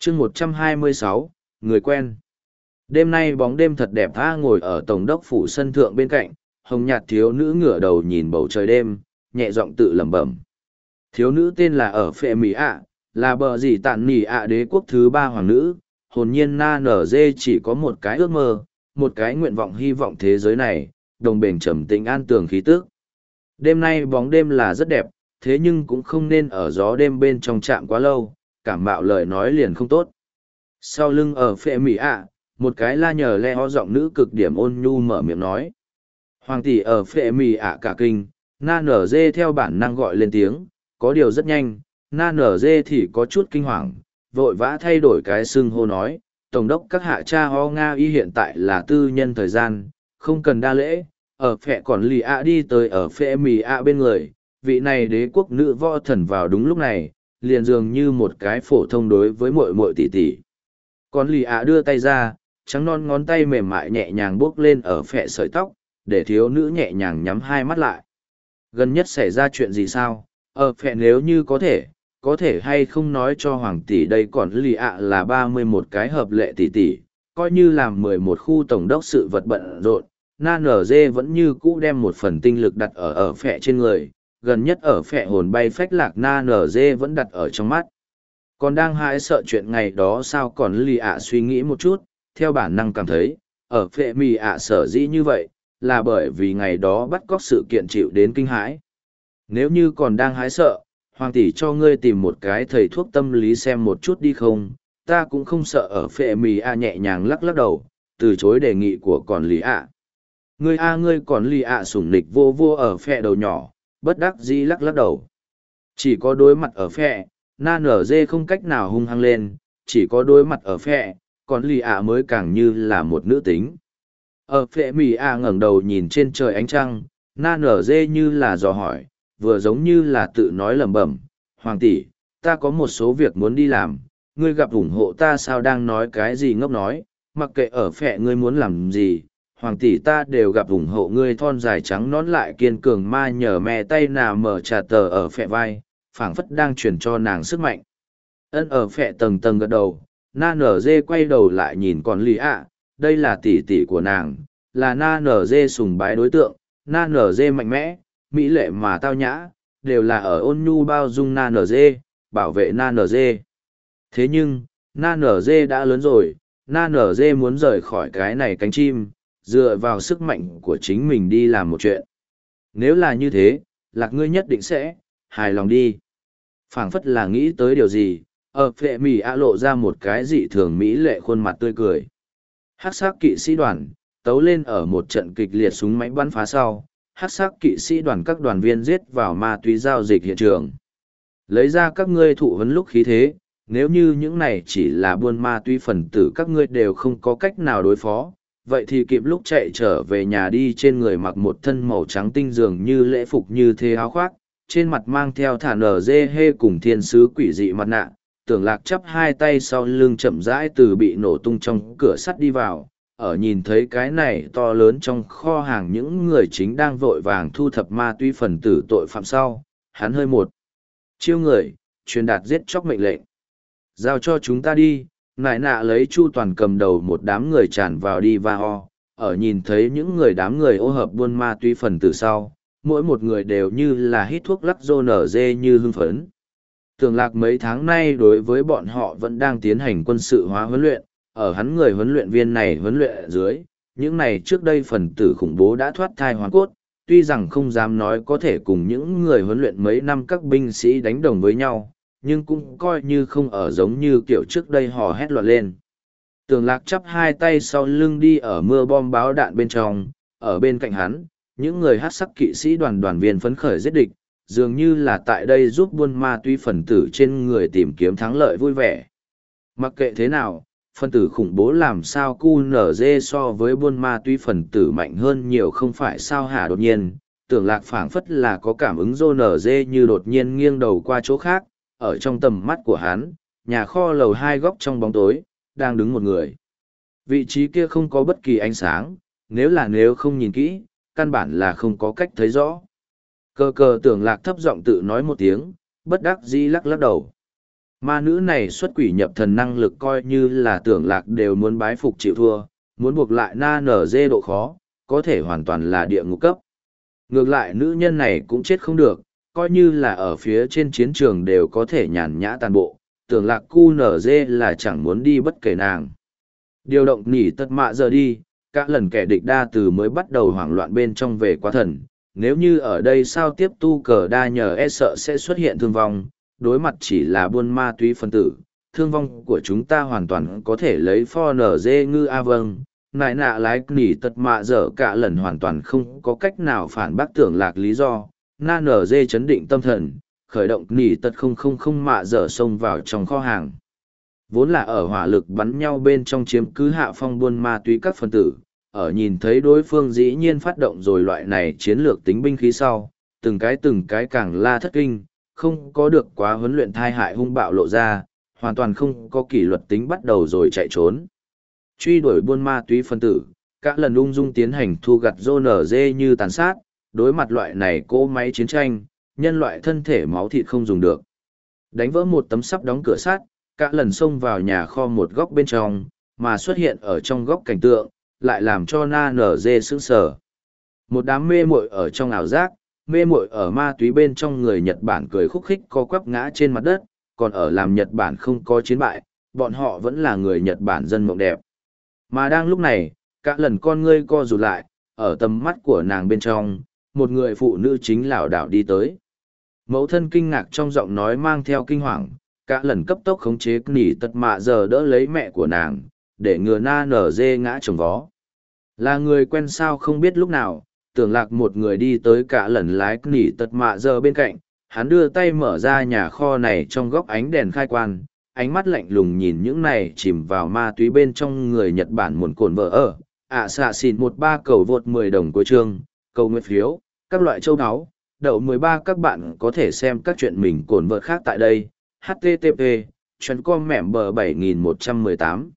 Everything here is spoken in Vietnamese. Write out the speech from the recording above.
chương 126, người quen. Đêm nay bóng đêm thật đẹp tha ngồi ở tổng đốc phủ sân thượng bên cạnh, hồng nhạt thiếu nữ ngửa đầu nhìn bầu trời đêm, nhẹ giọng tự lẩm bẩm. Thiếu nữ tên là ở phệ mỹ ạ, là bờ dì tản nỉ ạ đế quốc thứ ba hoàng nữ, hồn nhiên na nở dê chỉ có một cái ước mơ, một cái nguyện vọng hy vọng thế giới này, đồng bền trầm tĩnh an tường khí tước. Đêm nay bóng đêm là rất đẹp, thế nhưng cũng không nên ở gió đêm bên trong trạm quá lâu, cảm mạo lời nói liền không tốt. Sau lưng ở phệ mỹ ạ, một cái la nhờ le ho giọng nữ cực điểm ôn nhu mở miệng nói. Hoàng tỷ ở phệ mỹ ạ cả kinh, na nở dê theo bản năng gọi lên tiếng, có điều rất nhanh, na nở dê thì có chút kinh hoàng, vội vã thay đổi cái xưng hô nói, tổng đốc các hạ cha ho Nga y hiện tại là tư nhân thời gian, không cần đa lễ, ở phệ còn lì ạ đi tới ở phệ mì ạ bên người, vị này đế quốc nữ võ thần vào đúng lúc này, liền dường như một cái phổ thông đối với muội muội tỷ tỷ. Còn lì ạ đưa tay ra, trắng non ngón tay mềm mại nhẹ nhàng buốc lên ở phệ sợi tóc, để thiếu nữ nhẹ nhàng nhắm hai mắt lại. Gần nhất xảy ra chuyện gì sao? Ở phệ nếu như có thể hay không nói cho hoàng tỷ đây còn lì ạ là 31 cái hợp lệ tỷ tỷ, coi như làm 11 khu tổng đốc sự vật bận rộn, na nở dê vẫn như cũ đem một phần tinh lực đặt ở phệ trên người, gần nhất ở phệ hồn bay phách lạc na nở dê vẫn đặt ở trong mắt. Còn đang hãi sợ chuyện ngày đó sao còn lì ạ suy nghĩ một chút, theo bản năng cảm thấy, ở phệ mì ạ sở dĩ như vậy, là bởi vì ngày đó bắt cóc sự kiện chịu đến kinh hãi. Nếu như còn đang hãi sợ, hoàng tỷ cho ngươi tìm một cái thầy thuốc tâm lý xem một chút đi không, ta cũng không sợ ở phệ mì ạ nhẹ nhàng lắc lắc đầu, từ chối đề nghị của còn lì ạ. Ngươi còn lì ạ sủng nịch vô vô ở phệ đầu nhỏ, bất đắc dĩ lắc lắc đầu. Chỉ có đối mặt ở phệ, na nở dê không cách nào hung hăng lên, chỉ có đối mặt ở phệ, còn lì ạ mới càng như là một nữ tính. Ở phệ mì ạ ngẩng đầu nhìn trên trời ánh trăng, na nở dê như là dò hỏi, vừa giống như là tự nói lẩm bẩm, hoàng tỷ, ta có một số việc muốn đi làm, ngươi gặp ủng hộ ta sao đang nói cái gì ngốc nói, mặc kệ ở phệ ngươi muốn làm gì, hoàng tỷ ta đều gặp ủng hộ ngươi thon dài trắng nón lại kiên cường ma nhờ mẹ tay nào mở trà tờ ở phệ vai, phảng phất đang truyền cho nàng sức mạnh. Ân ở phệ tầng tầng gật đầu, na nở dê quay đầu lại nhìn còn lì ạ, đây là tỷ tỷ của nàng, là na nở dê sùng bái đối tượng, na nở dê mạnh mẽ, mỹ lệ mà tao nhã, đều là ở ôn nhu bao dung na nở dê, bảo vệ na nở dê. Thế nhưng, na nở dê đã lớn rồi, na nở dê muốn rời khỏi cái này cánh chim, dựa vào sức mạnh của chính mình đi làm một chuyện. Nếu là như thế, lạc ngươi nhất định sẽ hài lòng đi. Phảng phất là nghĩ tới điều gì, ở phệ mì ạ lộ ra một cái dị thường mỹ lệ khuôn mặt tươi cười. Hắc sắc kỵ sĩ đoàn tấu lên ở một trận kịch liệt súng máy bắn phá sau, hắc sắc kỵ sĩ đoàn các đoàn viên giết vào ma túy giao dịch hiện trường. Lấy ra các ngươi thụ huấn lúc khí thế, nếu như những này chỉ là buôn ma túy phần tử các ngươi đều không có cách nào đối phó, vậy thì kịp lúc chạy trở về nhà đi. Trên người mặc một thân màu trắng tinh dường như lễ phục như thế áo khoác, trên mặt mang theo thả nở dê hê cùng thiên sứ quỷ dị mặt nạ, tưởng lạc chắp hai tay sau lưng chậm rãi từ bị nổ tung trong cửa sắt đi vào, ở nhìn thấy cái này to lớn trong kho hàng những người chính đang vội vàng thu thập ma túy phần tử tội phạm sau, hắn hơi một chiêu người, truyền đạt giết chóc mệnh lệnh. Giao cho chúng ta đi, nại nạ lấy chu toàn cầm đầu một đám người tràn vào đi va ho, ở nhìn thấy những đám người ô hợp buôn ma túy phần tử sau, mỗi một người đều như là hít thuốc lắc rô nở dê như hưng phấn. Tưởng lạc mấy tháng nay đối với bọn họ vẫn đang tiến hành quân sự hóa huấn luyện, ở hắn người huấn luyện viên này huấn luyện ở dưới, những này trước đây phần tử khủng bố đã thoát thai hoàn cốt, tuy rằng không dám nói có thể cùng những người huấn luyện mấy năm các binh sĩ đánh đồng với nhau, nhưng cũng coi như không ở giống như kiểu trước đây hò hét loạn lên. Tưởng lạc chắp hai tay sau lưng đi ở mưa bom báo đạn bên trong, ở bên cạnh hắn, những người hát sắc kỵ sĩ đoàn viên phấn khởi giết địch, dường như là tại đây giúp buôn ma túy phần tử trên người tìm kiếm thắng lợi vui vẻ. Mặc kệ thế nào, phần tử khủng bố làm sao QNZ so với buôn ma túy phần tử mạnh hơn nhiều không phải sao hả. Đột nhiên, tưởng lạc phảng phất là có cảm ứng QNZ như đột nhiên nghiêng đầu qua chỗ khác, ở trong tầm mắt của hắn, nhà kho lầu 2 góc trong bóng tối, đang đứng một người. Vị trí kia không có bất kỳ ánh sáng, nếu không nhìn kỹ, căn bản là không có cách thấy rõ. Cờ tưởng lạc thấp giọng tự nói một tiếng, bất đắc dĩ lắc lắc đầu. Ma nữ này xuất quỷ nhập thần năng lực coi như là Tưởng Lạc đều muốn bái phục chịu thua, muốn buộc lại na nở dê độ khó, có thể hoàn toàn là địa ngục cấp. Ngược lại nữ nhân này cũng chết không được, coi như là ở phía trên chiến trường đều có thể nhàn nhã tàn bộ, Tưởng Lạc cu nở dê là chẳng muốn đi bất kể nàng. Điều động nỉ tật mạ giờ đi, các lần kẻ địch đa từ mới bắt đầu hoảng loạn bên trong về quá thần, nếu như ở đây sao tiếp tu cờ đa nhờ e sợ sẽ xuất hiện thương vong, đối mặt chỉ là buôn ma túy phân tử, thương vong của chúng ta hoàn toàn có thể lấy pho nở dê ngư a vâng, nại nạ lái nỉ tật mạ dở cả lần hoàn toàn không có cách nào phản bác Tưởng Lạc lý do, na nở dê chấn định tâm thần, khởi động nỉ tật không mạ dở xông vào trong kho hàng. Vốn là ở hỏa lực bắn nhau bên trong chiếm cứ hạ phong buôn ma túy các phân tử, ở nhìn thấy đối phương dĩ nhiên phát động rồi loại này chiến lược tính binh khí sau, từng cái càng la thất kinh, không có được quá huấn luyện thai hại hung bạo lộ ra, hoàn toàn không có kỷ luật tính bắt đầu rồi chạy trốn. Truy đuổi buôn ma túy phân tử, các lần ung dung tiến hành thu gặt rô nở dê như tàn sát, đối mặt loại này cỗ máy chiến tranh, nhân loại thân thể máu thịt không dùng được. Đánh vỡ một tấm sắp đóng cửa sắt, các lần xông vào nhà kho một góc bên trong, mà xuất hiện ở trong góc cảnh tượng, lại làm cho na nở dê sững sờ. Một đám mê muội ở trong ảo giác, mê muội ở ma túy bên trong người Nhật Bản cười khúc khích co quắp ngã trên mặt đất, còn ở làm Nhật Bản không có chiến bại, bọn họ vẫn là người Nhật Bản dân mộng đẹp. Mà đang lúc này, các lần con ngươi co rụt lại, ở tầm mắt của nàng bên trong, một người phụ nữ chính lảo đảo đi tới. Mẫu thân kinh ngạc trong giọng nói mang theo kinh hoàng, các lần cấp tốc khống chế nỉ tật mạ giờ đỡ lấy mẹ của nàng, để ngừa na nở dê ngã chồng vó. Là người quen sao không biết lúc nào, Tưởng Lạc một người đi tới cả lần lái nỉ tật mạ giờ bên cạnh, hắn đưa tay mở ra nhà kho này trong góc ánh đèn khai quan, ánh mắt lạnh lùng nhìn những này chìm vào ma túy bên trong người Nhật Bản muộn cồn vợ ở. Xạ xịn 13 cầu vượt 10 đồng cuối chương, cầu nguyện phiếu, các loại châu áo, đậu 13 các bạn có thể xem các chuyện mình cồn vợ khác tại đây. HTTP, chuyến com mẻm bờ 7118.